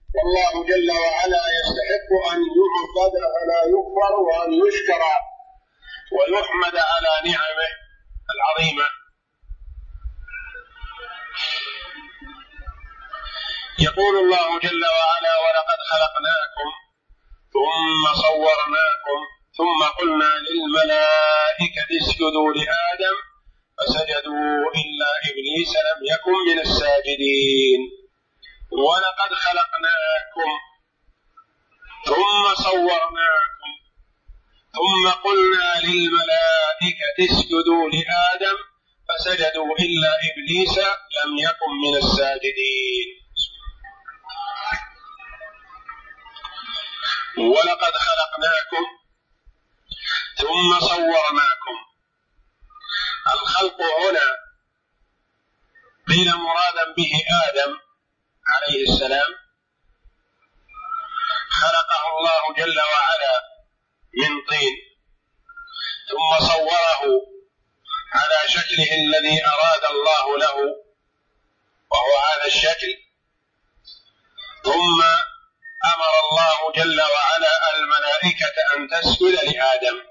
والله جل وعلا يستحق أن يعبد فلا يكفر، وأن يشكر ويحمد على نعمه العظيمة. يقول الله جل وعلا: ولقد خلقناكم ثم صورناكم ثم قلنا للملائكة اسجدوا لآدم فسجدوا إلا إبليس لم يكن من الساجدين. ولقد خلقناكم ثم صورناكم ثم قلنا للملائكة اسجدوا لآدم فسجدوا إلا إبليس لم يكن من الساجدين. ولقد خلقناكم ثم صورناكم. الخلق هنا قيل مرادا به آدم عليه السلام، خلقه الله جل وعلا من طين ثم صوره على شكله الذي أراد الله له وهو هذا الشكل، ثم أمر الله جل وعلا الملائكة أن تسجد لآدم.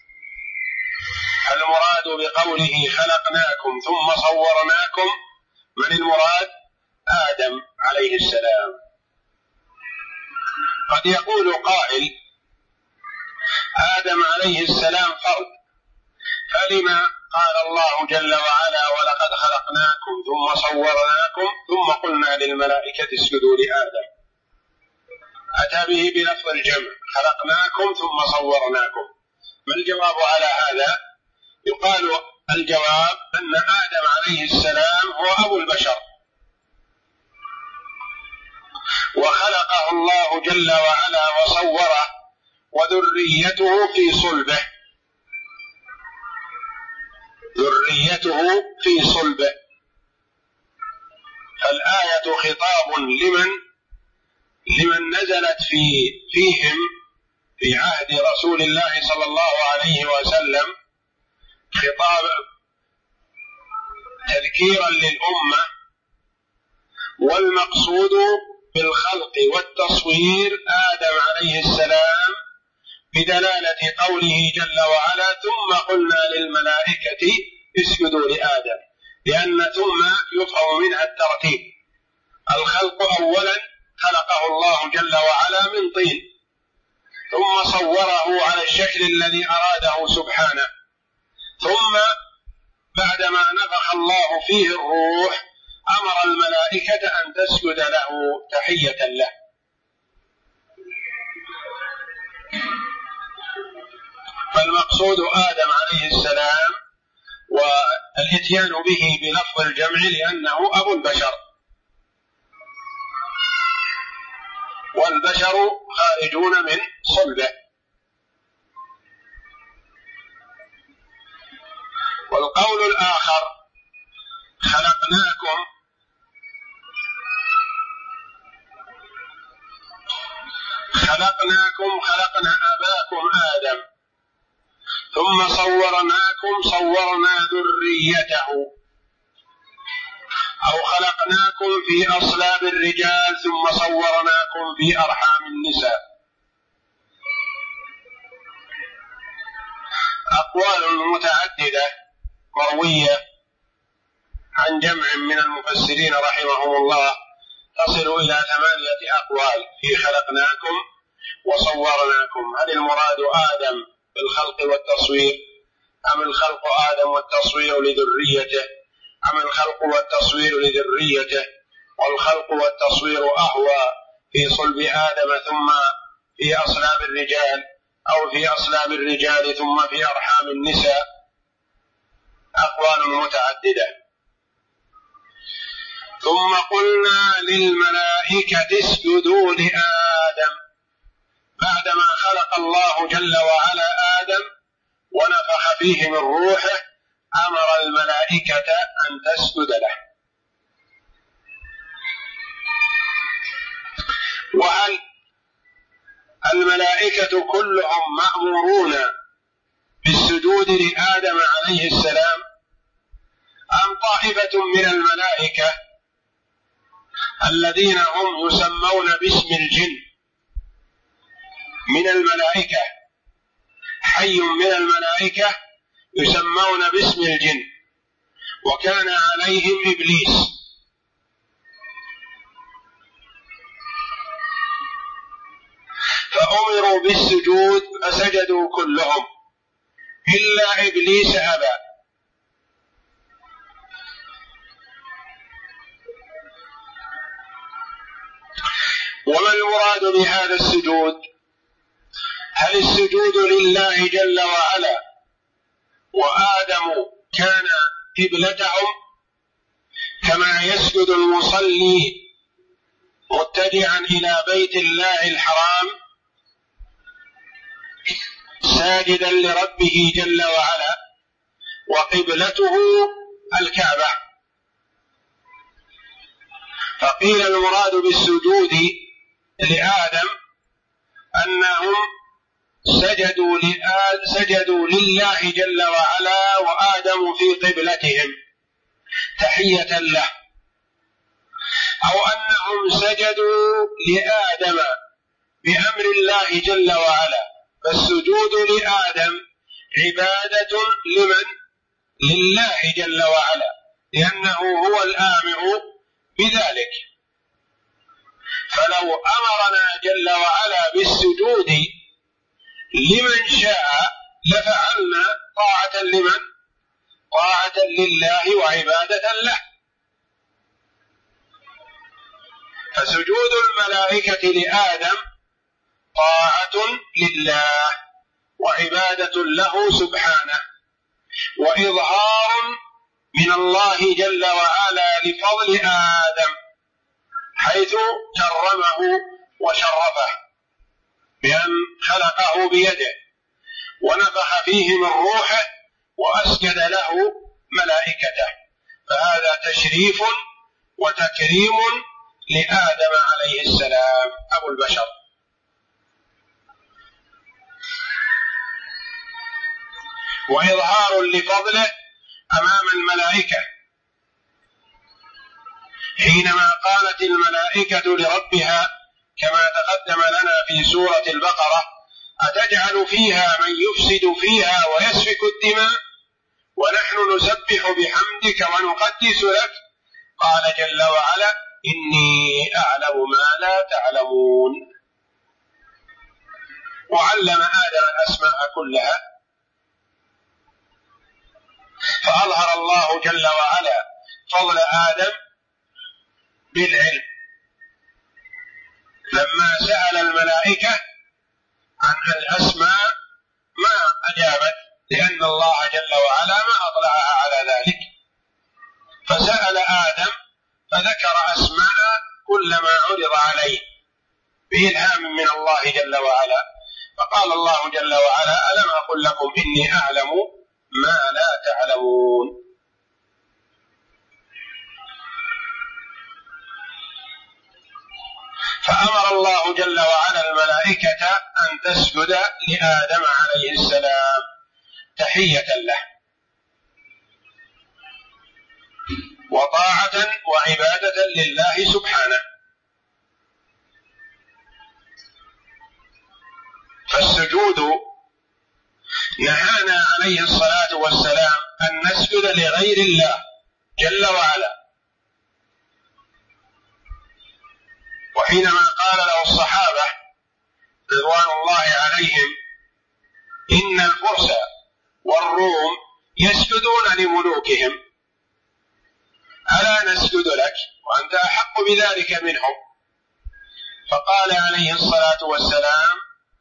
المراد بقوله خلقناكم ثم صورناكم من المراد؟ آدم عليه السلام. قد يقول قائل: آدم عليه السلام فرد، فلما قال الله جل وعلا ولقد خلقناكم ثم صورناكم ثم قلنا للملائكة اسجدوا لآدم؟ أتى به بلفظ الجمع: خلقناكم ثم صورناكم. ما الجواب على هذا؟ يقال الجواب أن آدم عليه السلام هو أبو البشر، وخلقه الله جل وعلا وصوره، وذريته في صلبه، ذريته في صلبه. فالآية خطاب لمن نزلت فيهم في عهد رسول الله صلى الله عليه وسلم، خطاب تذكيرا للأمة. والمقصود بالخلق والتصوير آدم عليه السلام بدلالة قوله جل وعلا: ثم قلنا للملائكة اسجدوا لآدم، لأن ثم يفهم منها الترتيب. الخلق أولا خلقه الله جل وعلا من طين، ثم صوره على الشكل الذي أراده سبحانه، ثم بعدما نفخ الله فيه الروح أمر الملائكة أن تسجد له تحية له. فالمقصود آدم عليه السلام، والاتيان به بلفظ الجمع لأنه أبو البشر، والبشر خارجون من صلبه. والقول الآخر: خلقنا خلقنا أباكم آدم ثم صورنا ذريته، أو خلقناكم في أصلاب الرجال ثم صورناكم في أرحام النساء. أقوال متعددة مروية عن جمع من المفسرين رحمهم الله تصل إلى 8 أقوال في خلقناكم وصورناكم. هل المراد آدم بالخلق والتصوير، أم الخلق آدم والتصوير لذريته، أم الخلق والتصوير لذريته والخلق والتصوير أهوى في صلب آدم ثم في أصلاب الرجال، أو في أصلاب الرجال ثم في أرحام النساء؟ أقوال متعددة. ثم قلنا للملائكة اسجدوا لآدم، بعدما خلق الله جل وعلا آدم ونفخ فيه من روحه أمر الملائكة أن تسجد له. وهل الملائكة كلهم مأمورون بالسجود لآدم عليه السلام، أم طائفة من الملائكة الذين هم يسمون باسم الجن من الملائكة، حي من الملائكة يسمون باسم الجن، وكان عليهم إبليس، فأمروا بالسجود فسجدوا كلهم إلا إبليس أبى. وما المراد بهذا السجود؟ هل السجود لله جل وعلا وآدم كان قبلتهم كما يسجد المصلي متجعا إلى بيت الله الحرام ساجدا لربه جل وعلا وقبلته الكعبة؟ فقيل المراد بالسجود لآدم أنهم سجدوا لله جل وعلا وآدم في قبلتهم تحية له، أو أنهم سجدوا لآدم بأمر الله جل وعلا، فالسجود لآدم عبادة لمن؟ لله جل وعلا، لأنه هو الآمر بذلك. فلو أمرنا جل وعلا بالسجود لمن شاء لفعلنا طاعة لمن؟ طاعة لله وعبادة له. فسجود الملائكة لآدم طاعة لله وعبادة له سبحانه، وإظهار من الله جل وعلا لفضل آدم حيث كرمه وشرفه بأن خلقه بيده ونفخ فيه من روحه وأسجد له ملائكته، فهذا تشريف وتكريم لآدم عليه السلام أبو البشر. وإظهار لفضله أمام الملائكة حينما قالت الملائكة لربها كما تقدم لنا في سورة البقرة: أتجعل فيها من يفسد فيها ويسفك الدماء ونحن نسبح بحمدك ونقدس لك؟ قال جل وعلا: إني أعلم ما لا تعلمون. وعلم آدم الأسماء كلها، فأظهر الله جل وعلا فضل آدم بالعلم لما سأل الملائكة عن الأسماء ما أجابت، لأن الله جل وعلا ما أطلعها على ذلك، فسأل آدم فذكر أسماء كلما عرض عليه بإلهام من الله جل وعلا، فقال الله جل وعلا: ألم أقل لكم إني أعلم ما لا تعلمون. فأمر الله جل وعلا الملائكة أن تسجد لآدم عليه السلام تحية له وطاعة وعبادة لله سبحانه. فالسجود نهانا عليه الصلاة والسلام أن نسجد لغير الله جل وعلا، وحينما قال له الصحابة رضوان الله عليهم: إن الفرس والروم يسجدون لملوكهم، ألا نسجد لك وأنت أحق بذلك منهم؟ فقال عليه الصلاة والسلام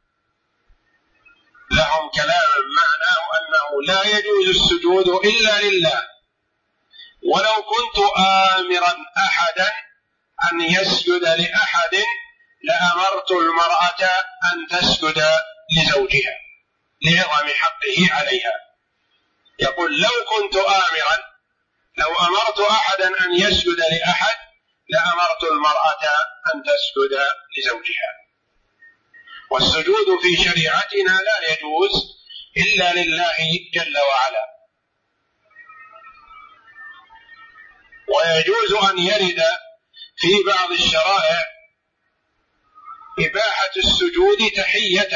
لهم كلاما معناه أنه لا يجوز السجود إلا لله، ولو كنت آمرا أحدا أن يسجد لأحد لأمرت المرأة أن تسجد لزوجها لعظم حقه عليها. يقول: لو كنت آمرا، لو أمرت أحدا أن يسجد لأحد لأمرت المرأة أن تسجد لزوجها. والسجود في شريعتنا لا يجوز إلا لله جل وعلا، ويجوز أن يرد في بعض الشرائع إباحة السجود تحية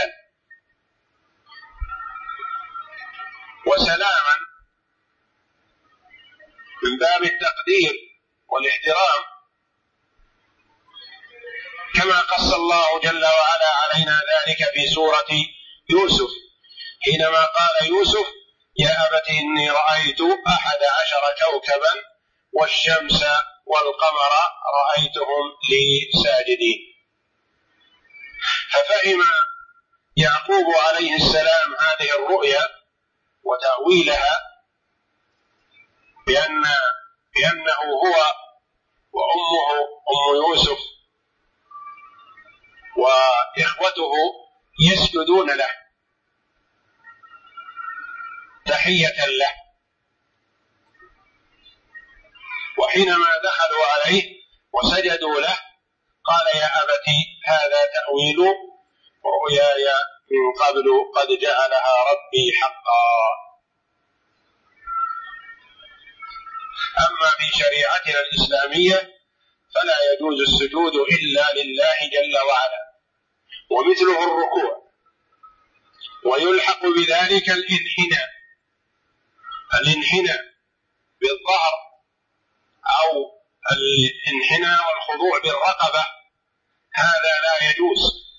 وسلاما من باب التقدير والاحترام، كما قص الله جل وعلا علينا ذلك في سورة يوسف حينما قال يوسف: يا أبت إني رأيت 11 كوكبا والشمس والقمر رأيتهم لي ساجدين. ففهم يعقوب عليه السلام هذه الرؤيا وتأويلها بأنه هو وأمه أم يوسف وإخوته يسجدون له تحية له. وحينما دخلوا عليه وسجدوا له قال: يا أبت هذا تأويل رؤياي من قبل قد جعلها ربي حقا. أما في شريعتنا الإسلامية فلا يجوز السجود إلا لله جل وعلا، ومثله الركوع، ويلحق بذلك الانحناء بالظهر أو الانحناء والخضوع بالرقبة، هذا لا يجوز،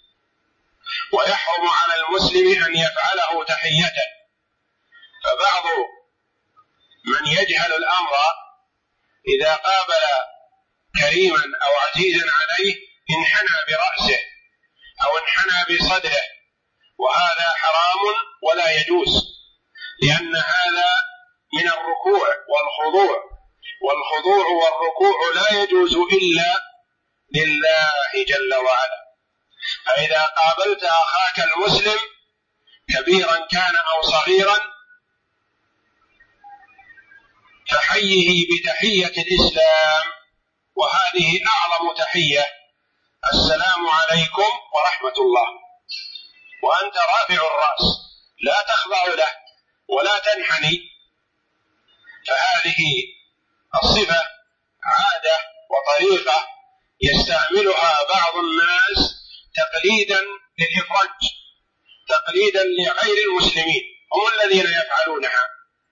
ويحرم على المسلم أن يفعله تحية. فبعض من يجهل الأمر إذا قابل كريما أو عزيزا عليه انحنى برأسه أو انحنى بصدره، وهذا حرام ولا يجوز، لأن هذا من الركوع والخضوع، والخضوع والركوع لا يجوز إلا لله جل وعلا. فإذا قابلت أخاك المسلم كبيرا كان أو صغيرا فحيه بتحية الإسلام، وهذه أعظم تحية: السلام عليكم ورحمة الله، وأنت رافع الرأس لا تخضع له ولا تنحني. فهذه الصفة عادة وطريقة يستعملها بعض الناس تقليدا للإفراج، تقليدا لغير المسلمين، هم الذين يفعلونها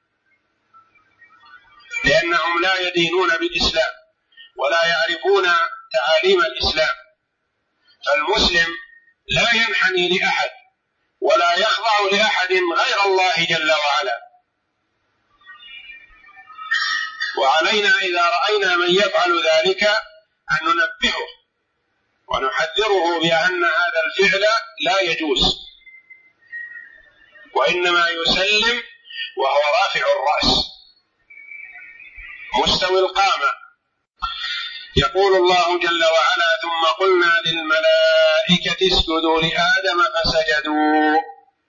لأنهم لا يدينون بالإسلام ولا يعرفون تعاليم الإسلام. فالمسلم لا ينحني لأحد ولا يخضع لأحد غير الله جل وعلا. وعلينا إذا رأينا من يفعل ذلك أن ننبهه ونحذره بأن هذا الفعل لا يجوز، وإنما يسلم وهو رافع الرأس مستوي القامة. يقول الله جل وعلا: ثم قلنا للملائكة اسجدوا لآدم فسجدوا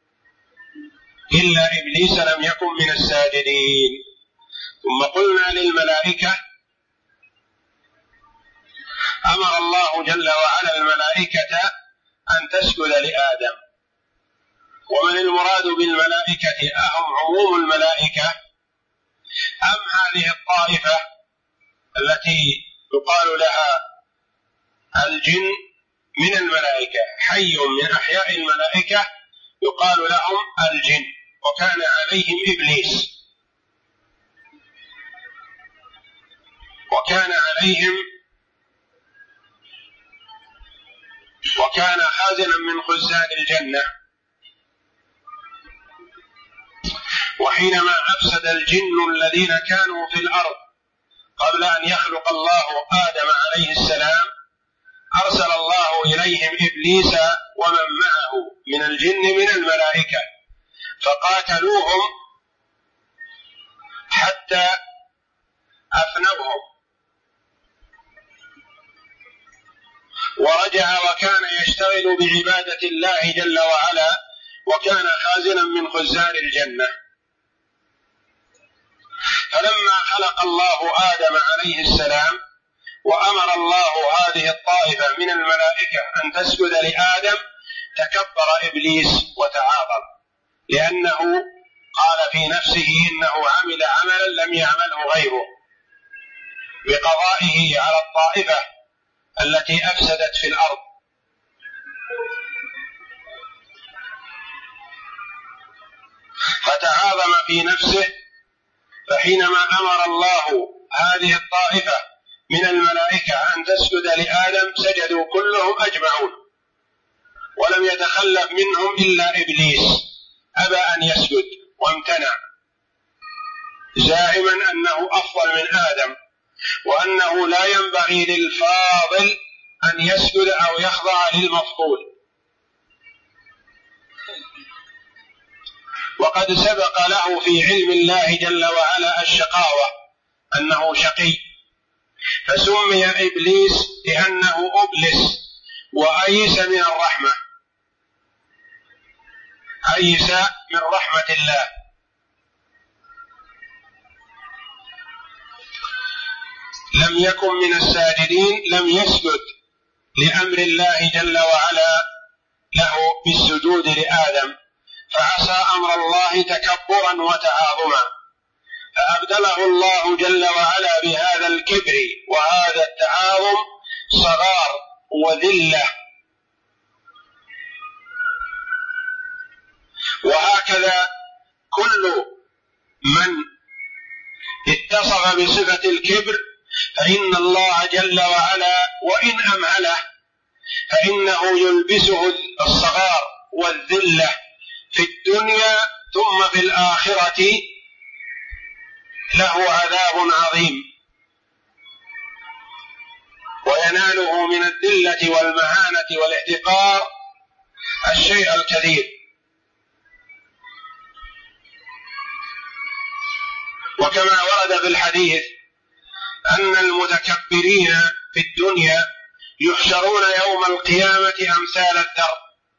إلا إبليس لم يكن من الساجدين. ثم قلنا للملائكة، أمر الله جل وعلا الملائكة أن تسجد لآدم. ومن المراد بالملائكة؟ أهم عموم الملائكة أم هذه الطائفة التي يقال لها الجن من الملائكة؟ حي من أحياء الملائكة يقال لهم الجن، وكان عليهم إبليس، وكان خازنا من خزان الجنة. وحينما أفسد الجن الذين كانوا في الأرض قبل أن يخلق الله آدم عليه السلام، أرسل الله إليهم إبليس ومن معه من الجن من الملائكة، فقاتلوهم حتى أفنوهم، ورجع وكان يشتغل بعبادة الله جل وعلا، وكان خازنا من خزان الجنة. فلما خلق الله آدم عليه السلام وأمر الله هذه الطائفة من الملائكة أن تسجد لآدم، تكبر إبليس وتعاظم، لأنه قال في نفسه إنه عمل عملا لم يعمله غيره بقضائه على الطائفة التي أفسدت في الأرض. فتعاظم في نفسه، فحينما أمر الله هذه الطائفة من الملائكة أن تسجد لآدم سجدوا كلهم أجمعون، ولم يتخلف منهم إلا إبليس أبى أن يسجد وامتنع، زاعما أنه أفضل من آدم، وأنه لا ينبغي للفاضل أن يسجد أو يخضع للمفضول. وقد سبق له في علم الله جل وعلا الشقاوة، أنه شقي، فسمي إبليس لأنه أبلس وأيس من الرحمة، أيس من رحمة الله. لم يكن من الساجدين، لم يسجد لأمر الله جل وعلا له بالسجود لآدم، فعصى أمر الله تكبرا وتعاظما، فأبدله الله جل وعلا بهذا الكبر وهذا التعاظم صغار وذلة. وهكذا كل من اتصف بصفة الكبر فإن الله جل وعلا وإن أمهله فإنه يلبسه الصغار والذلة في الدنيا، ثم في الآخرة له عذاب عظيم، ويناله من الذلة والمهانة والاحتقار الشيء الكثير. وكما ورد في الحديث أن المتكبرين في الدنيا يحشرون يوم القيامة أمثال الذر،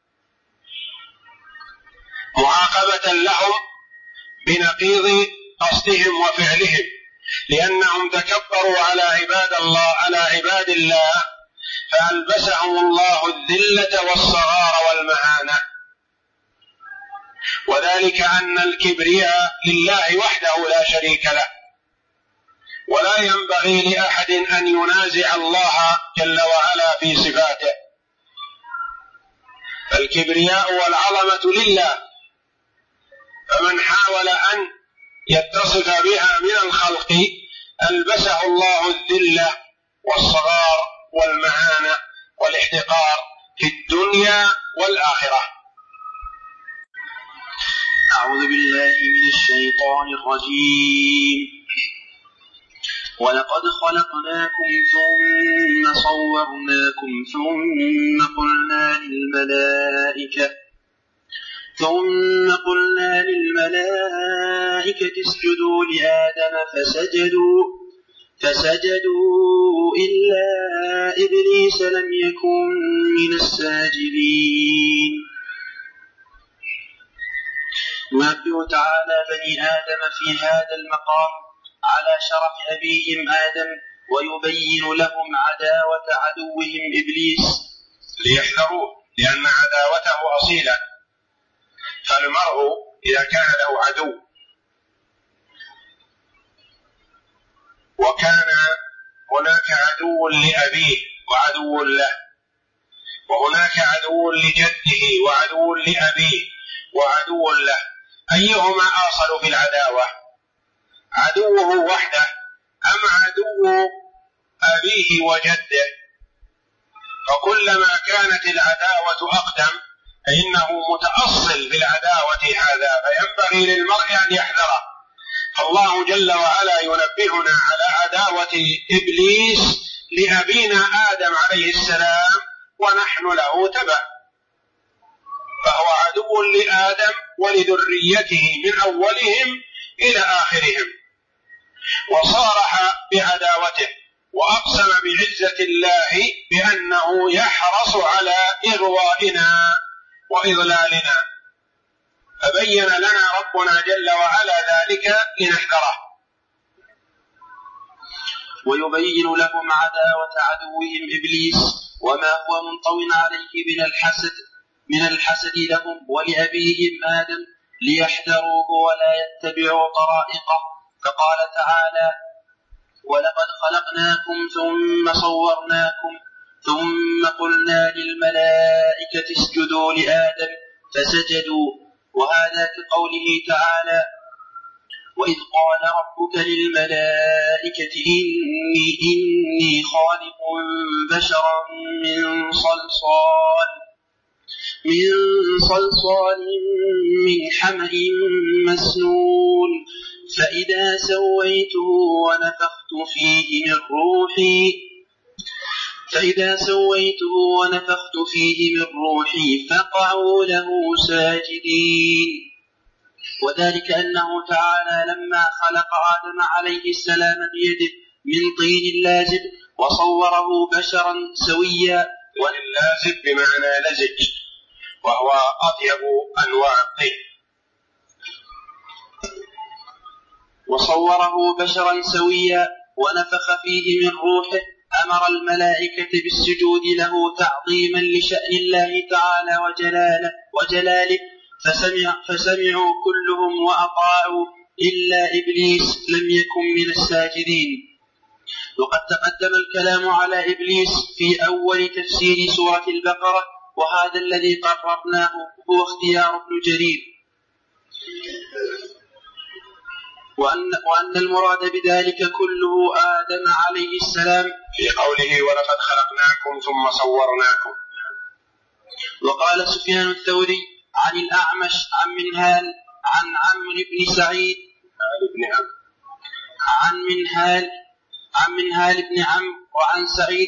معاقبة لهم بنقيض قصدهم وفعلهم، لأنهم تكبروا على عباد الله فألبسهم الله الذلة والصغار والمهانة. وذلك أن الكبرياء لله وحده لا شريك له، ولا ينبغي لأحد أن ينازع الله جل وعلا في صفاته، فالكبرياء والعظمة لله، فمن حاول أن يتصف بها من الخلق ألبسه الله الذلة والصغار والمهانة والاحتقار في الدنيا والآخرة. أعوذ بالله من الشيطان الرجيم. ولقد خلقناكم ثم صورناكم ثم قلنا للملائكة اسجدوا لآدم فسجدوا إلا إبليس لم يكن من الساجدين. ينبه تعالى بني آدم في هذا المقام على شرف أبيهم آدم، ويبين لهم عداوة عدوهم إبليس ليحذروه، لأن عداوته أصيلة. فالمرء إذا كان له عدو وكان هناك عدو لأبيه وعدو له، وهناك عدو لجده وعدو لأبيه وعدو له، أيهما أصل في العداوة؟ عدوه وحده أم عدو أبيه وجده؟ فكلما كانت العداوة أقدم فإنه متأصل في العداوة هذا، فينبغي للمرء أن يحذره. فالله جل وعلا ينبهنا على عداوة إبليس لأبينا آدم عليه السلام ونحن له تبع، فهو عدو لآدم ولذريته من أولهم إلى آخرهم، وصارح بعداوته وأقسم بعزة الله بأنه يحرص على إغوائنا وإضلالنا، فبين لنا ربنا جل وعلا ذلك لنحذره. ويبين لهم عداوة عدوهم إبليس وما هو منطوٍ عليه من الحسد لهم ولأبيهم آدم، ليحذروه ولا يتبعوا طرائقه. فقال تعالى: ولقد خلقناكم ثم صورناكم ثم قلنا للملائكة اسجدوا لآدم فسجدوا. وهذا كقوله تعالى: وإذ قال ربك للملائكة إني خالق بشرا من صلصال من حمأ مسنون فإذا سويته ونفخت فيه من روحي فقعوا له ساجدين. وذلك أنه تعالى لما خلق آدم عليه السلام بيده من طين لازب وصوره بشرا سويا. واللازب بمعنى لزج، وهو أطيب أنواع الطين. وصوره بشرا سويا ونفخ فيه من روحه أمر الملائكة بالسجود له تعظيما لشأن الله تعالى وجلاله فسمعوا كلهم وأطاعوا إلا إبليس لم يكن من الساجدين. وقد تقدم الكلام على إبليس في أول تفسير سورة البقرة، وهذا الذي قررناه هو اختيار ابن جرير، وأن المراد بذلك كله آدم عليه السلام في قوله ولقد خلقناكم ثم صورناكم. وقال سفيان الثوري عن الأعمش عن منهال عن عمرو بن سعيد عن منهال بن عمرو وعن سعيد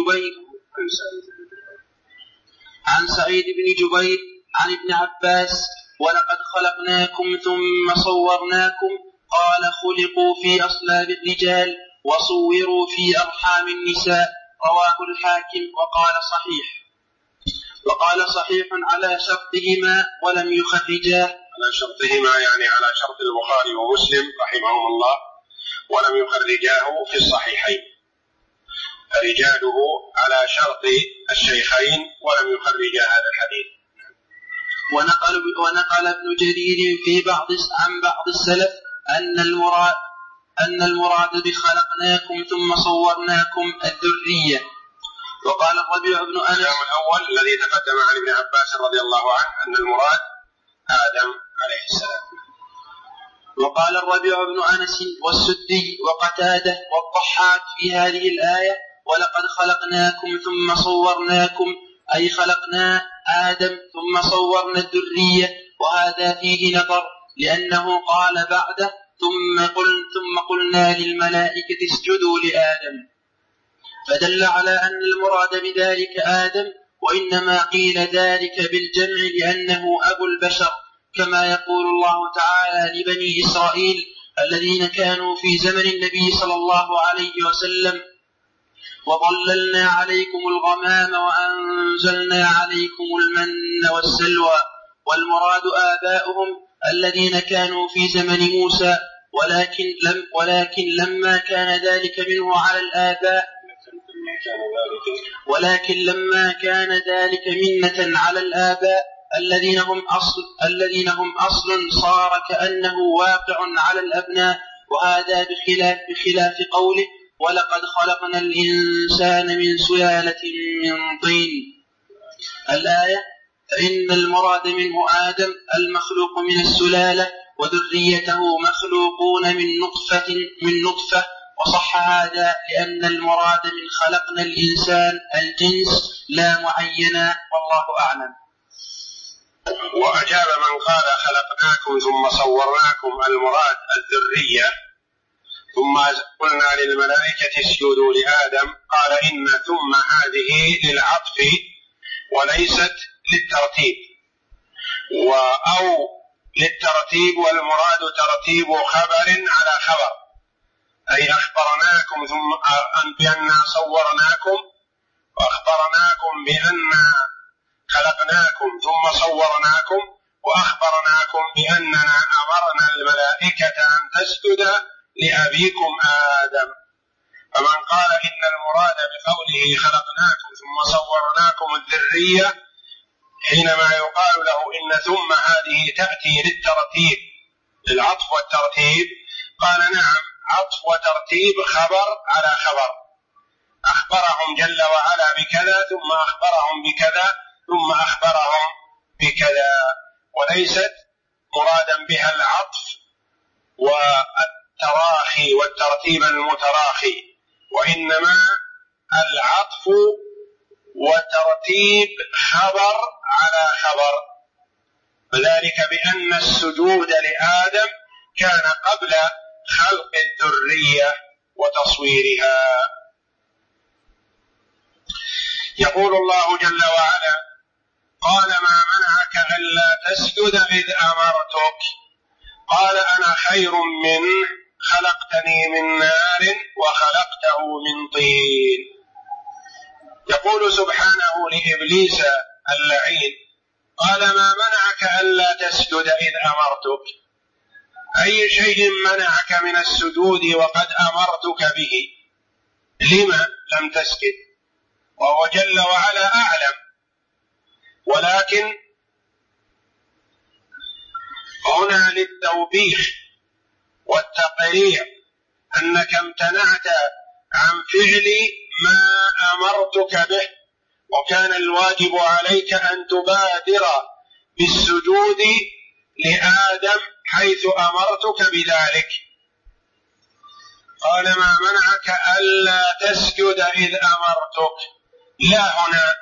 بن جبير عن ابن عباس ولقد خلقناكم ثم صورناكم قال خلقوا في أصلاب الرجال وصوروا في أرحام النساء. رواه الحاكم وقال صحيح على شرطهما ولم يخرجاه. على شرطهما يعني على شرط البخاري ومسلم رحمهم الله، ولم يخرجاه في الصحيحين. رجاله على شرط الشيخين ولم يخرجا هذا الحديث. ونقل ابن جرير عن بعض السلف أن المراد بخلقناكم ثم صورناكم الذرية. وقال الربيع بن أنس الأول الذي تقدم عن ابن عباس رضي الله عنه أن المراد آدم عليه السلام. وقال الربيع بن أنس والسدي وقتادة والضحاك في هذه الآية ولقد خلقناكم ثم صورناكم أي خلقنا آدم ثم صورنا الذرية. وهذا فيه نظر لأنه قال بعده ثم قلنا للملائكة اسجدوا لآدم، فدل على أن المراد بذلك آدم، وإنما قيل ذلك بالجمع لأنه أبو البشر، كما يقول الله تعالى لبني إسرائيل الذين كانوا في زمن النبي صلى الله عليه وسلم: وظللنا عليكم الغمام وأنزلنا عليكم المن والسلوى. والمراد آباؤهم الذين كانوا في زمن موسى، ولكن لما كان ذلك منه على الآباء منة على الآباء الذين هم أصل صار كأنه واقع على الأبناء. وهذا بخلاف قوله ولقد خلقنا الإنسان من سلالة من طين الآية، فإن المراد منه آدم المخلوق من السلالة، وذريته مخلوقون من نطفة. وصح هذا لأن المراد من خلقنا الإنسان الجنس لا معينا، والله أعلم. وأجاب من قال خلقناكم ثم صورناكم المراد الذرية ثم قلنا للملائكة اسجدوا لآدم، قال إن ثم هذه للعطف وليست للترتيب، أو للترتيب والمراد ترتيب خبر على خبر، أي أخبرناكم ثم بأننا صورناكم، وأخبرناكم بأننا خلقناكم ثم صورناكم، وأخبرناكم بأننا أمرنا الملائكة أن تسجد لأبيكم آدم. فمن قال إن المراد بقوله خلقناكم ثم صورناكم الذرية حينما يقال له إن ثم هذه تأتي للترتيب للعطف والترتيب، قال نعم، عطف وترتيب خبر على خبر، أخبرهم جل وعلا بكذا ثم أخبرهم بكذا ثم أخبرهم بكذا، وليست مرادا بها العطف والتراخي والترتيب المتراخي، وإنما العطف وترتيب خبر على خبر، وذلك بأن السجود لآدم كان قبل خلق الذرية وتصويرها. يقول الله جل وعلا: قال ما منعك ألا تسجد إذ أمرتك قال أنا خير منه خلقتني من نار وخلقته من طين. يقول سبحانه لإبليس اللعين: قال ما منعك ألا تسجد إذ أمرتك، أي شيء منعك من السجود وقد أمرتك به؟ لما لم تسجد؟ وهو جل وعلا أعلم، ولكن هنا للتوبيخ والتقريع أنك امتنعت عن فعل ما أمرتك به، وكان الواجب عليك أن تبادر بالسجود لآدم حيث أمرتك بذلك. قال ما منعك ألا تسجد إذ أمرتك، لا هنا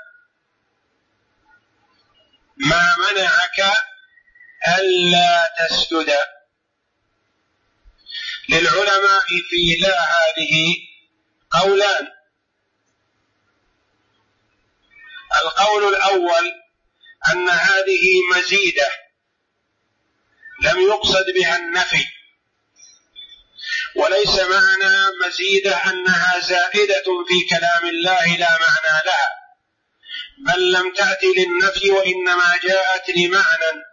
ما منعك ألا تسجد. للعلماء في لا هذه قولان: القول الأول أن هذه مزيدة لم يقصد بها النفي، وليس معنى مزيدة أنها زائدة في كلام الله لا معنى لها، بل لم تأتي للنفي وإنما جاءت لمعنى،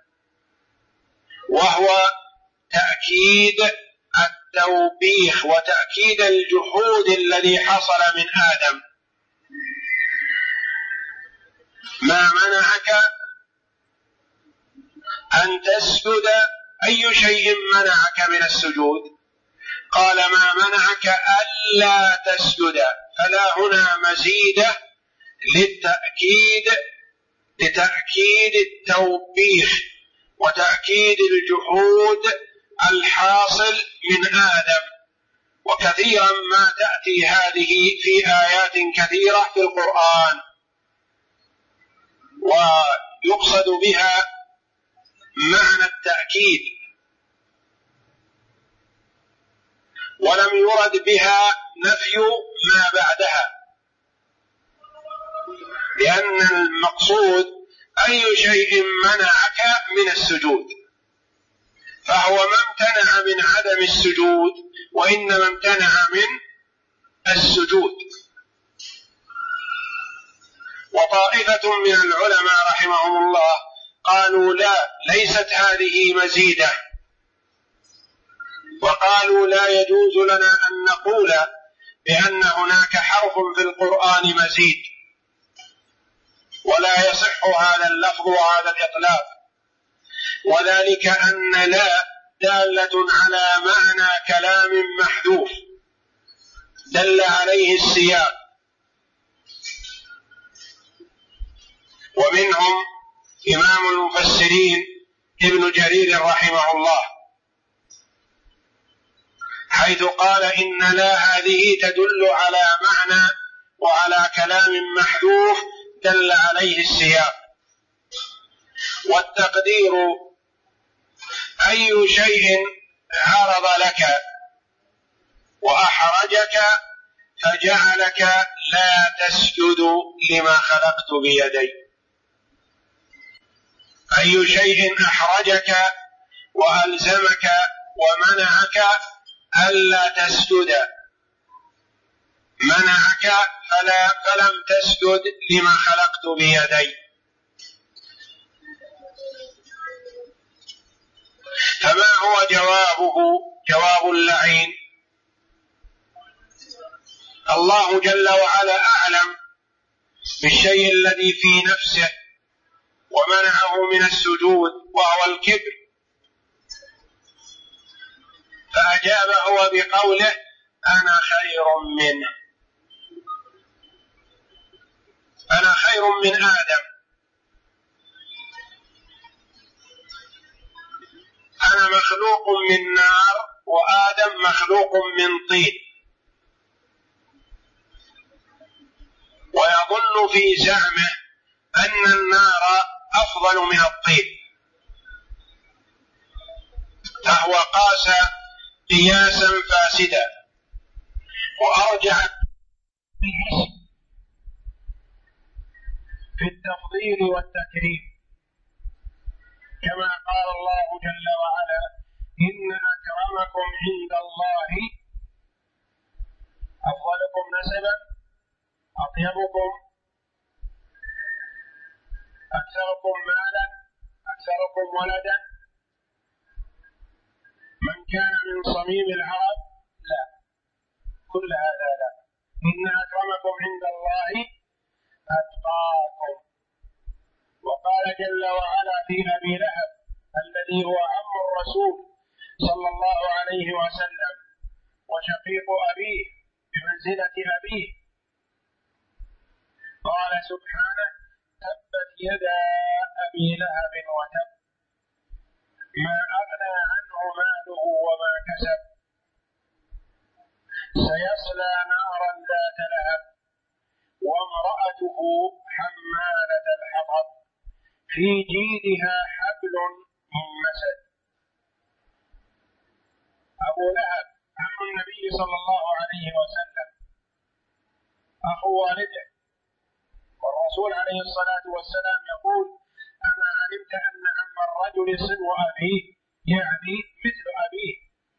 وهو تأكيد التوبيخ وتأكيد الجحود الذي حصل من آدم. ما منعك أن تسجد، أي شيء منعك من السجود؟ قال ما منعك ألا تسجد، فلا هنا مزيدة لتأكيد التوبيخ وتأكيد الجحود الحاصل من آدم. وكثيرا ما تأتي هذه في آيات كثيرة في القرآن، ويقصد بها معنى التأكيد، ولم يرد بها نفي ما بعدها، لأن المقصود أي شيء منعك من السجود، فهو ما امتنع من عدم السجود وإنما امتنع من السجود. وطائفة من العلماء رحمهم الله قالوا لا، ليست هذه مزيدة، وقالوا لا يجوز لنا أن نقول بأن هناك حرف في القرآن مزيد، ولا يصح هذا اللفظ وهذا الإطلاق، وذلك أن لا دالة على معنى كلام محذوف دل عليه السياق. ومنهم إمام المفسرين ابن جرير رحمه الله، حيث قال إن لا هذه تدل على معنى وعلى كلام محذوف دل عليه السياق. والتقدير أي شيء عرض لك وأحرجك فجعلك لا تسجد لما خلقت بيدي. أي شيء أحرجك وألزمك ومنعك ألا تسجد، منعك فلم تسجد لما خلقت بيدي. فما هو جوابه؟ جواب اللعين: الله جل وعلا أعلم بالشيء الذي في نفسه ومنعه من السجود وهو الكبر، فأجاب هو بقوله أنا خير منه. أنا خير من آدم، أنا مخلوق من نار وآدم مخلوق من طين، ويظن في زعمه أن النار أفضل من الطين، فهو قاس قياسا فاسدا وأرجع في التفضيل والتكريم، كما قال الله جل وعلا: إن أكرمكم عند الله أفضلكم نسبا أطيبكم أكثركم مالا أكثركم ولدا. من كان من صميم العرب لا، كل هذا لا. إن أكرمكم عند الله أتقاكم. وقال جل وعلا في أبي لهب الذي هو عم الرسول صلى الله عليه وسلم وشقيق أبيه بمنزلة أبيه، قال سبحانه: تبت يدا أبي لهب وتب، ما أغنى عنه ماله وما كسب، سيصلى نارا ذات لهب وامرأته حمالة الحطب في جيدها حبل من مسد. أبو لهب عم النبي صلى الله عليه وسلم، أخو والده، والرسول عليه الصلاة والسلام يقول: أما علمت أن عم الرجل صنو أبيه، يعني مثل أبيه.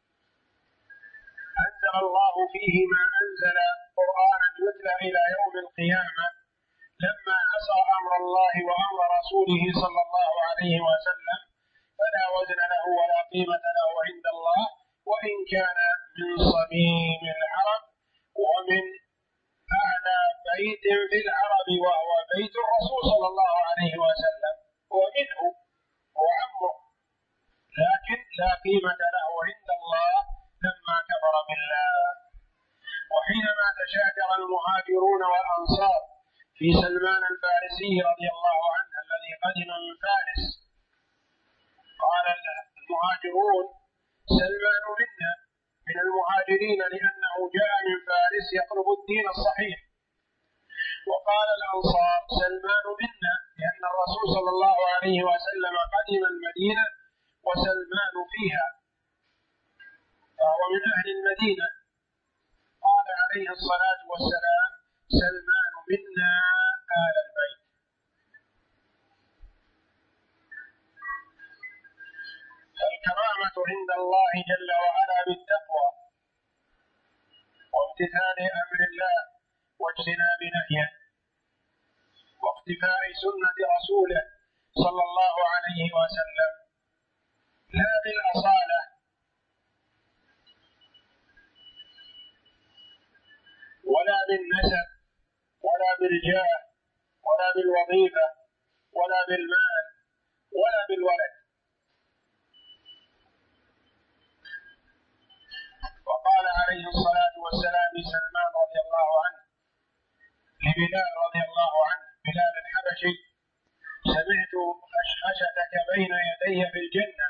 أنزل الله فيه ما أنزل قرآنا يتلى إلى يوم القيامة لما عصى أمر الله وأمر رسوله صلى الله عليه وسلم، فلا وزن له ولا قيمة له عند الله، وإن كان من صميم العرب ومن أعلى بيت في العرب وهو بيت الرسول صلى الله عليه وسلم، ومنه هو عمه، لكن لا قيمة له عند الله لما كفر بالله. وحينما تشاجر المهاجرون والأنصار في سلمان الفارسي رضي الله عنه الذي قدم من فارس، قال المهاجرون: سلمان منا، من المهاجرين لأنه جاء من فارس يطلب الدين الصحيح. وقال الأنصار: سلمان منا، لأن الرسول صلى الله عليه وسلم قدم المدينة وسلمان فيها، فهو من أهل المدينة. قال عليه الصلاة والسلام: سلمان منا آل البيت. فالكرامة عند الله جل وعلا بالتقوى وامتثال أمر الله واجتناب نهيه واقتفاء سنة رسوله صلى الله عليه وسلم، لا بالأصالة ولا بالنسب ولا بالجاه ولا بالوظيفة ولا بالمال ولا بالولد. وقال عليه الصلاة والسلام سلمان رضي الله عنه لبلال رضي الله عنه، بلال الحبشي: سمعت خشخشتك بين يدي في الجنة.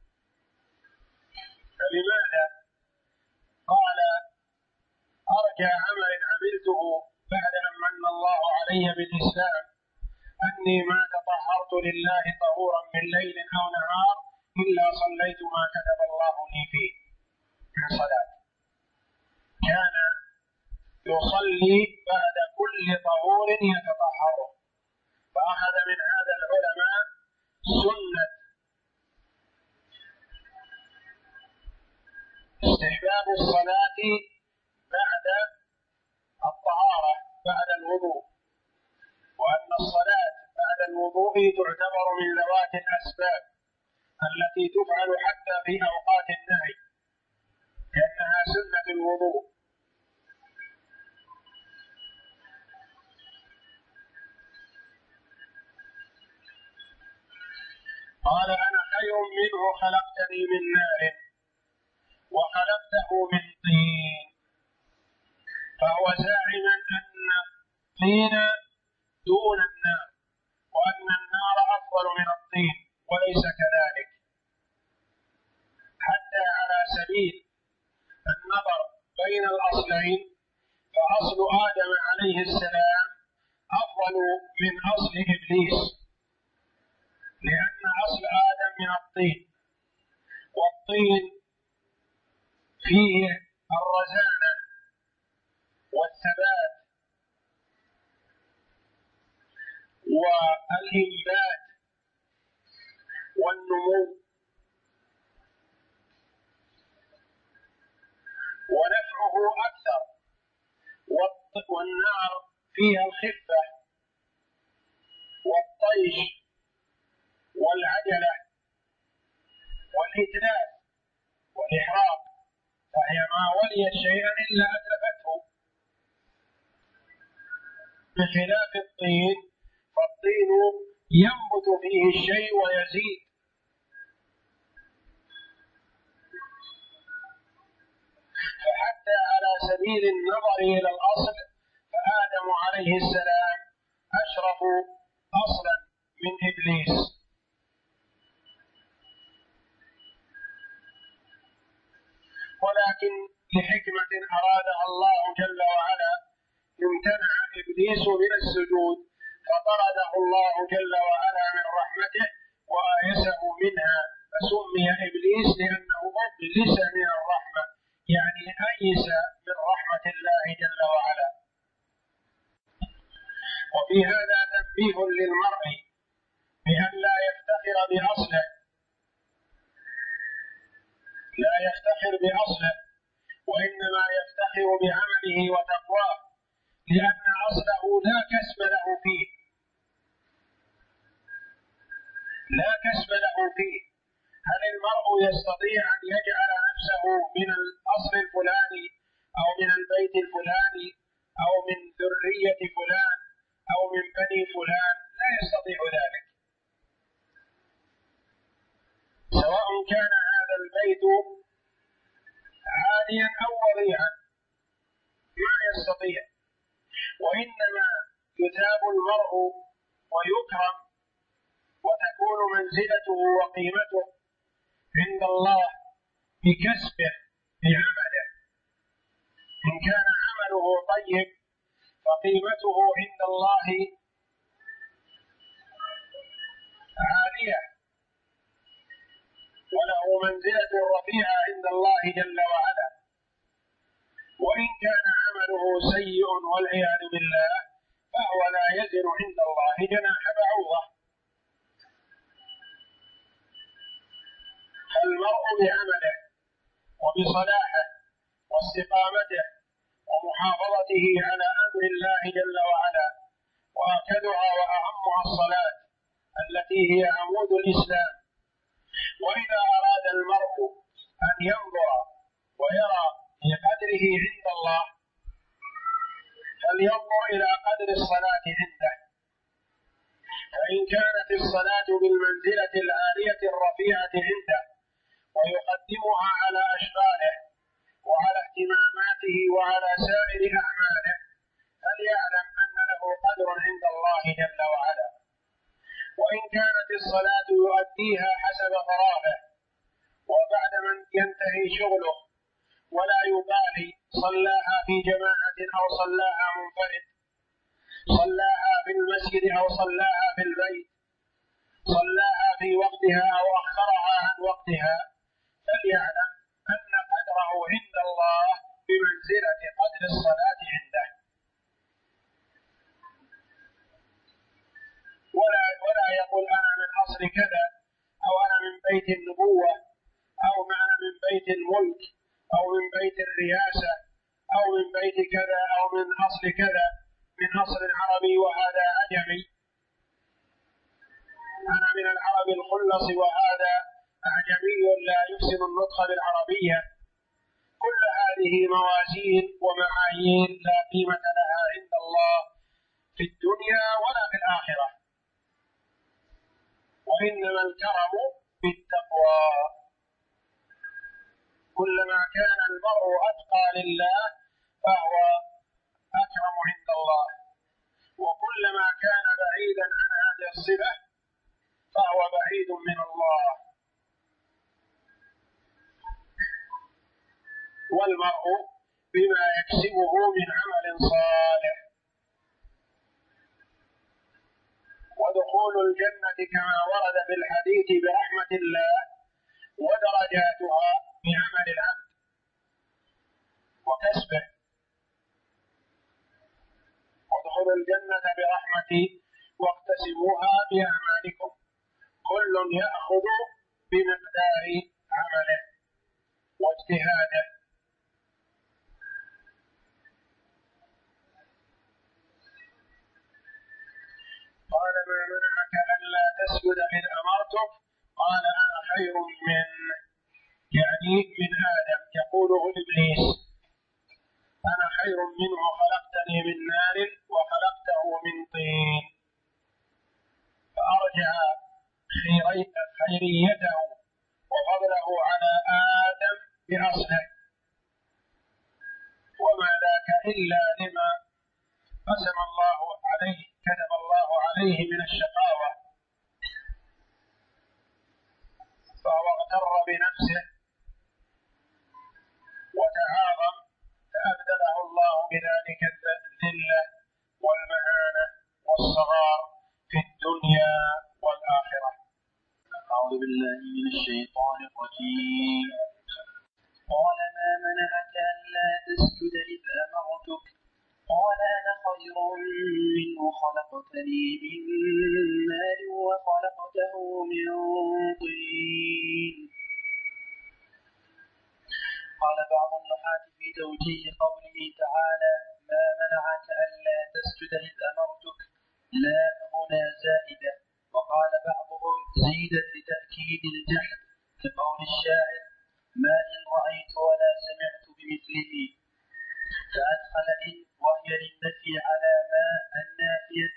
فلماذا؟ قال: أرجى عمل عملته بعد أن من الله علي بالإسلام أني ما تطهرت لله طهورا من ليل أو نهار إلا صليت ما كتب الله لي فيه من صلاة. كان يصلي بعد كل طهور يتطهره، فأخذ من هذا العلماء سنة استحباب الصلاة بعد الطهارة بعد الوضوء، وأن الصلاة بعد الوضوء تعتبر من ذوات الأسباب التي تفعل حتى في أوقات النهي، لأنها سنة الوضوء. قال: أنا خير منه، خلقتني من نار وخلقته من طين. فهو زاعما أن الطين دون النار، وأن النار أفضل من الطين، وليس كذلك. حتى على سبيل النظر بين الأصلين، فأصل آدم عليه السلام أفضل من أصل إبليس، لأن أصل آدم من الطين، والطين فيه الرزانة والثبات والإنبات والنمو، ونفعه أكثر، والنار فيها الخفة والطيش والعجلة والإتلاف والإحراق، فهي ما وليت شيئا إلا أتلفته، بخلاف الطين، فالطين ينبت فيه الشيء ويزيد. فحتى على سبيل النظر إلى الأصل، فآدم عليه السلام أشرف أصلا من إبليس. ولكن لحكمة أرادها الله جل وعلا امتنع إبليس من السجود، فطرده الله جل وعلا من رحمته وآيسه منها، فسمي إبليس لأنه أبلس من الرحمة، يعني أيس من رحمة الله جل وعلا. وفي هذا تنبيه للمرء بأن لا يفتخر بأصله، لا يفتخر بأصله، وإنما يفتخر بعمله وتقواه، لأن أصله لا كسب له فيه، لا كسب له فيه. هل المرء يستطيع أن يجعل نفسه من الأصل الفلاني أو من البيت الفلاني أو من ذرية فلان أو من بني فلان؟ لا يستطيع ذلك، سواء كان هذا البيت عاليا أو وضيعا، ما يستطيع. وإنما يثاب المرء ويكرم وتكون منزلته وقيمته عند الله بكسبه بعمله. إن كان عمله طيب فقيمته عند الله عالية، وله منزلة رفيعة عند الله جل وعلا. وإن كان عمله سيء والعياذ بالله، فهو لا يزن عند الله جناح بعوضة. فالمرء بعمله وبصلاحه واستقامته ومحافظته على أمر الله جل وعلا، وأكدها وأهمها الصلاة التي هي عمود الإسلام. وإذا أراد المرء أن ينظر ويرى في قدره عند الله، فلينظر إلى قدر الصلاة عنده، فإن كانت الصلاة بالمنزلة العالية الرفيعة عنده ويقدمها على أشغاله وعلى اهتماماته وعلى سائر أعماله، فليعلم أن له قدر عند الله جل وعلا. وإن كانت الصلاة يؤديها حسب فراغه وبعد من ينتهي شغله ولا يبالي صلاها في جماعة أو صلاها منفرد، صلاها في المسجد أو صلاها في البيت، صلاها في وقتها أو أخرها عن وقتها، فليعلم أن قدره عند الله بمنزلة قدر الصلاة عنده. ولا يقول أنا من أصل كذا، أو أنا من بيت النبوة، أو أنا من بيت الملك، أو من بيت الرياسة، أو من بيت كذا، أو من أصل كذا، من أصل عربي وهذا أجمي، أنا من العرب الخلص وهذا أعجمي لا يحسن النطق بالعربية. كل هذه موازين ومعايير لا قيمة لها عند الله في الدنيا ولا في الآخرة، وإنما الكرم بالتقوى. كلما كان المرء أتقى لله فهو أكرم عند الله، وكلما كان بعيدا عن هذه الصفة فهو بعيد من الله. والمرء بما يكسبه من عمل صالح. ودخول الجنة كما ورد في الحديث برحمة الله ودرجاتها بعمل العبد وكسبه. ادخلوا الجنة برحمتي واقتسموها بأعمالكم، كل يأخذ بمقدار عمله واجتهاده. قال ما منعك ألا تسجد إذ أمرتك؟ قال أنا خير منه، يعني من آدم، يقوله إبليس أنا خير منه خلقتني من نار وخلقته من طين. فأرجع خيريته وفضله على آدم بأصله، وما ذاك إلا لما قسم الله عليه، كتب الله عليه من الشقاوة، فهو اغتر بنفسه وتعاظم فأبدله الله بذلك الذلة والمهانة والصغار في الدنيا والآخرة. أعوذ بالله من الشيطان الرجيم. قال ما منعك ألا تسجد إذ أمرتك؟ قال أنا خير منه خلقتني من نار وخلقته من طين. قال بعض النحاة في توجيه قوله تعالى ما منعك ألا تسجد إذ أمرتك لا هنا زائدة، وقال بعضهم زيدت لتأكيد الجحد كقول الشاعر ما إن رأيت ولا سمعت بمثله، فأدخل إن وهي للنفي على ما النافية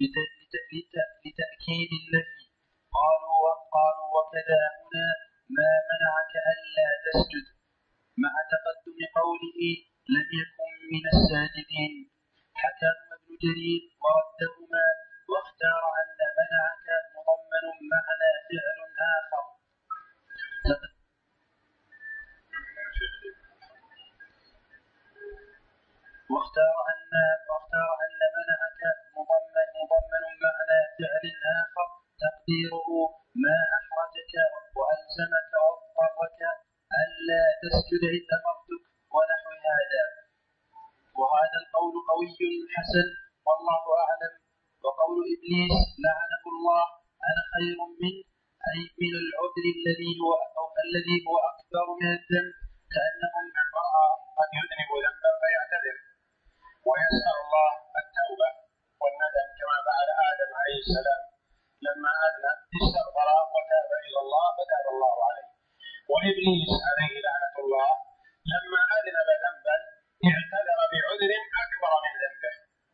لتأكيد النفي. قالوا وكذا هنا ما منعك ألا تسجد مع تقدم قوله لم يكن من الساجدين. حكم ابن جرير وردهما واختار أن منعك مضمن معنى فعل آخر واختار أن منعك مضمن معنى فعل آخر تقديره ما أحرجك وألزمك واضطرك ألا تسجد إذ أمرتك ونحو هذا. وهذا القول قوي حسن والله أعلم. وقول إبليس لعنه الله أنا خير منه أي من العذر الذي هو أكبر من الذنب، كأنهم امرأة قد يذنب ذنبا فيعتذر ويسأل الله التوبة والندم كما فعل آدم عليه السلام لما أذنب استغفر وتاب إلى الله فتاب الله عليه. وإبليس عليه لعنة الله لما أذنب ذنبا اعتذر بعذر أكبر من ذنبه.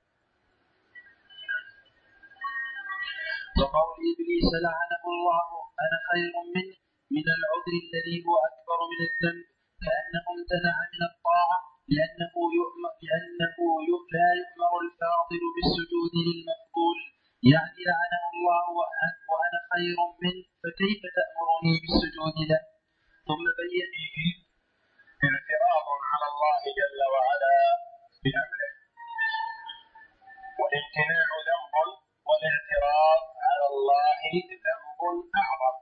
وقول إبليس لعنه الله أنا خير منه من العذر الذي هو أكبر من الذنب، كأنه امتنع من الطاعة لأنه لا يؤمر الفاضل بالسجود للمفضول، يعني لعنه الله وأنا خير منه فكيف تأمرني بالسجود له؟ ثم بين فيه اعتراض على الله جل وعلا بأمره، والامتناع ذنب والاعتراض على الله ذنب أعظم.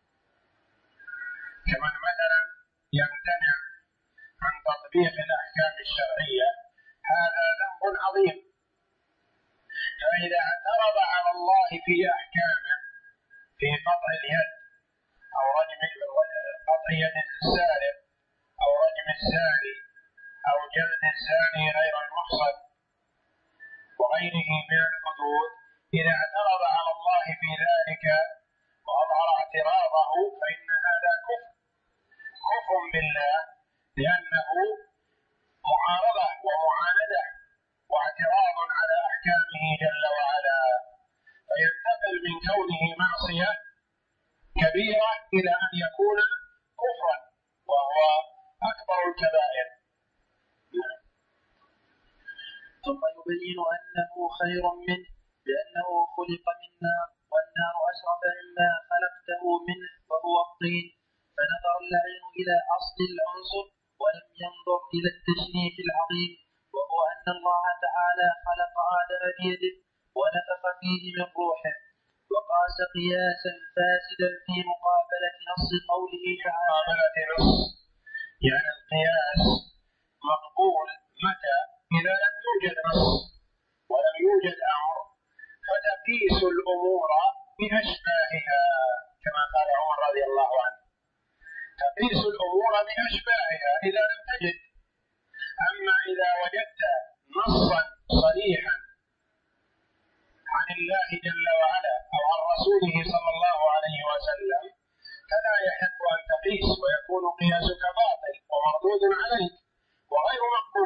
كمن مثلا يمتنع عن تطبيق الأحكام الشرعية هذا ذنب عظيم، فإذا اعترض على الله في أحكامه في قطع اليد أو قطع يد السارق أو رجم الزاني أو جلد الزاني غير المحصن وغيره من الحدود، إذا اعترض على الله في ذلك وأظهر اعتراضه فإن هذا كفر بالله، لأنه معارضة ومعاندة واعتراض على أحكامه جل وعلا، فينتقل من كونه معصية كبيرة إلى أن يكون كفرا وهو أكبر الكبائر. ثم يبين أنه خير منه لأنه خلق من نار، والنار أشرف مما خلقته منه وهو الطين. فنظر اللعين إلى أصل العنصر ولم ينظر إلى التشريف العظيم، وهو أن الله تعالى خلق آدم بيده ونفخ فيه من روحه، وقاس قياسا فاسدا في مقابلة نص قوله تعالى. يعني القياس مقبول متى؟ إذا لم يوجد نص ولم يوجد أمر، فتقيس الأمور بأشباهها كما قال عمر رضي الله عنه، تقيس الأمور بأشباهها إذا لم تجد. أما إذا وجدت نصا صريحا عن الله جل وعلا أو عن رسوله صلى الله عليه وسلم فلا يحق أن تقيس، ويكون قياسك باطل ومردود عليك وغير مقبول.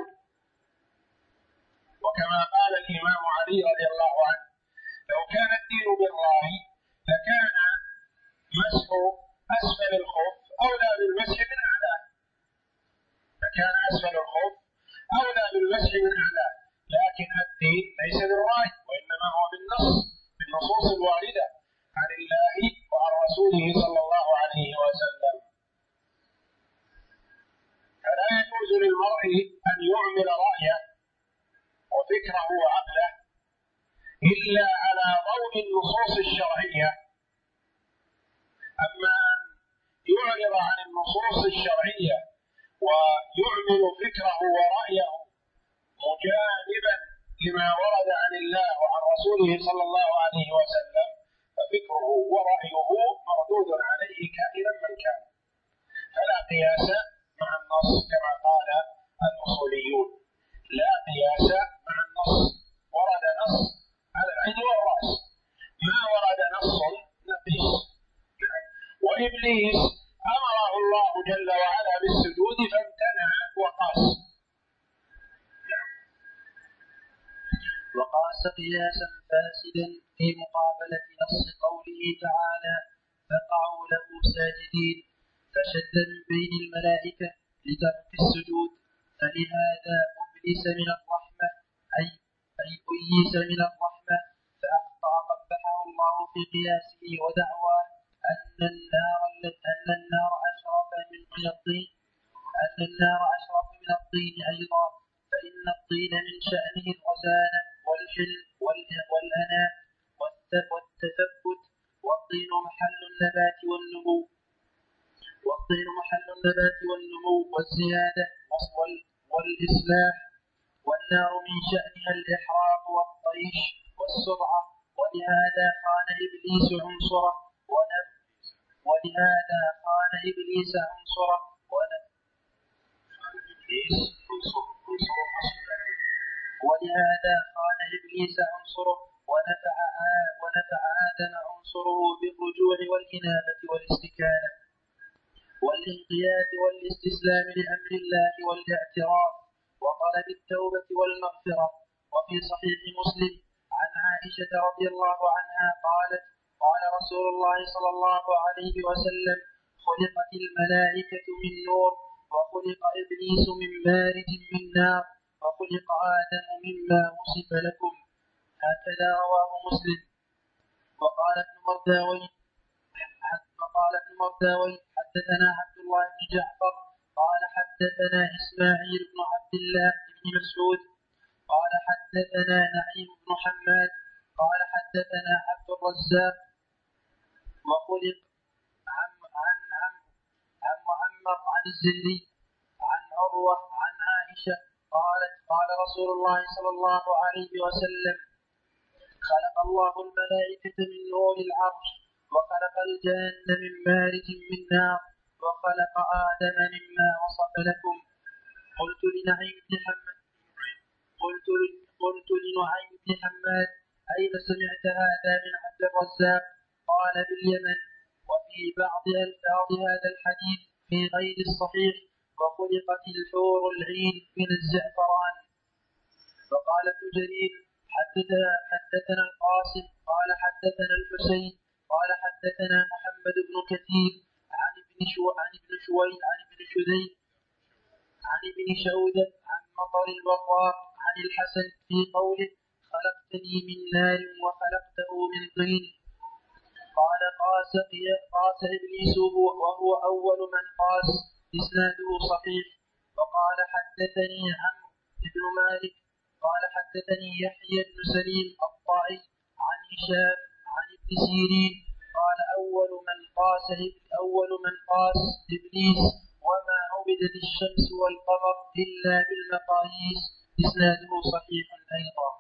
وكما قال الإمام علي رضي الله عنه: لو كان الدين بالرأي لكان مسح أسفل الخف أولى بالمسح من أعلاه، لكان أسفل الخف أولى بالمسح من أعلاه، لكن الدين ليس بالرأي وإنما هو بالنصوص الواردة عن الله وعن رسوله صلى الله عليه وسلم. فلا يجوز للمرء أن يعمل رأيه وفكره وعقله إلا على ضوء النصوص الشرعية. أما أن يعرض عن النصوص الشرعية ويعمل فكره ورأيه مجانبا لما ورد عن الله وعن رسوله صلى الله عليه وسلم، ففكره ورأيه مردود عليه كائنا من كان. فلا قياس مع النص كما قال الأصوليون، لا قياس مع النص. ورد نص على العين والرأس، ما ورد نص نقيس. وإبليس أمره الله جل وعلا بالسجود فامتنع وقاس. وقاس قياسا فاسدا في مقابلة نص قوله تعالى: فقعوا له ساجدين، فشد من بين الملائكة لترك السجود، فلهذا أبلس من الرحمة أي أيس من الرحمة، فأخطأ قبحه الله في قياسه ودعواه أن النار أشرف من الطين أيضا، فإن الطين من شأنه الرزانة والحلم والأناء والتثبت، والطين محل النبات والنمو والزيادة والإصلاح، والنار من شأنها الإحراق والطيش والسرعة، ولهذا خان إبليس عنصره ونفع آدم عنصره بالرجوع والإنابة والاستكانة والانقياد والاستسلام لأمر الله والاعتراف وطلب التوبة والمغفرة. وفي صحيح مسلم عن عائشة رضي الله عنها قالت: قال رسول الله صلى الله عليه وسلم: خلقت الملائكة من نور، وخلق إبليس من مارج من نار، وخلق آدم مما وصف لكم. هكذا رواه مسلم. وقال ابن مرداوي حدثنا عبد الله بن جعفر قال حدثنا إسماعيل بن عبد الله بن مسعود قال حدثنا نعيم بن حماد قال حدثنا عبد الرزاق وخلق عن معمر عن الزهري عن عروة عن عائشة قالت: قال رسول الله صلى الله عليه وسلم: خلق الله الملائكة من نور العرش، وخلق الجن من مارج من نار، وخلق آدم مما وصف لكم. قلت لنعيم بن حماد: أين سمعت هذا من عبد الرزاق؟ قال: باليمن. وفي بعض ألفاظ هذا الحديث في غير الصحيح: وخلقت الحور العين من الزعفران. فقال ابن جرير: حدثنا القاسم قال حدثنا الحسين قال حدثنا محمد بن كثير عن ابن شذيم عن ابن شودة عن مطر الوراق عن الحسن في قوله خلقتني من نار وخلقته من طين. قال قاس إبليس وهو أول من قاس، إسناده صحيح. وقال حدثني عمرو بن مالك قال حدثني يحيى بن سليم الطائي عن هشام عن ابن سيرين قال أول من قاس إبليس وما عبدت الشمس والقمر إلا بالمقاييس، إسناده صحيح أيضا.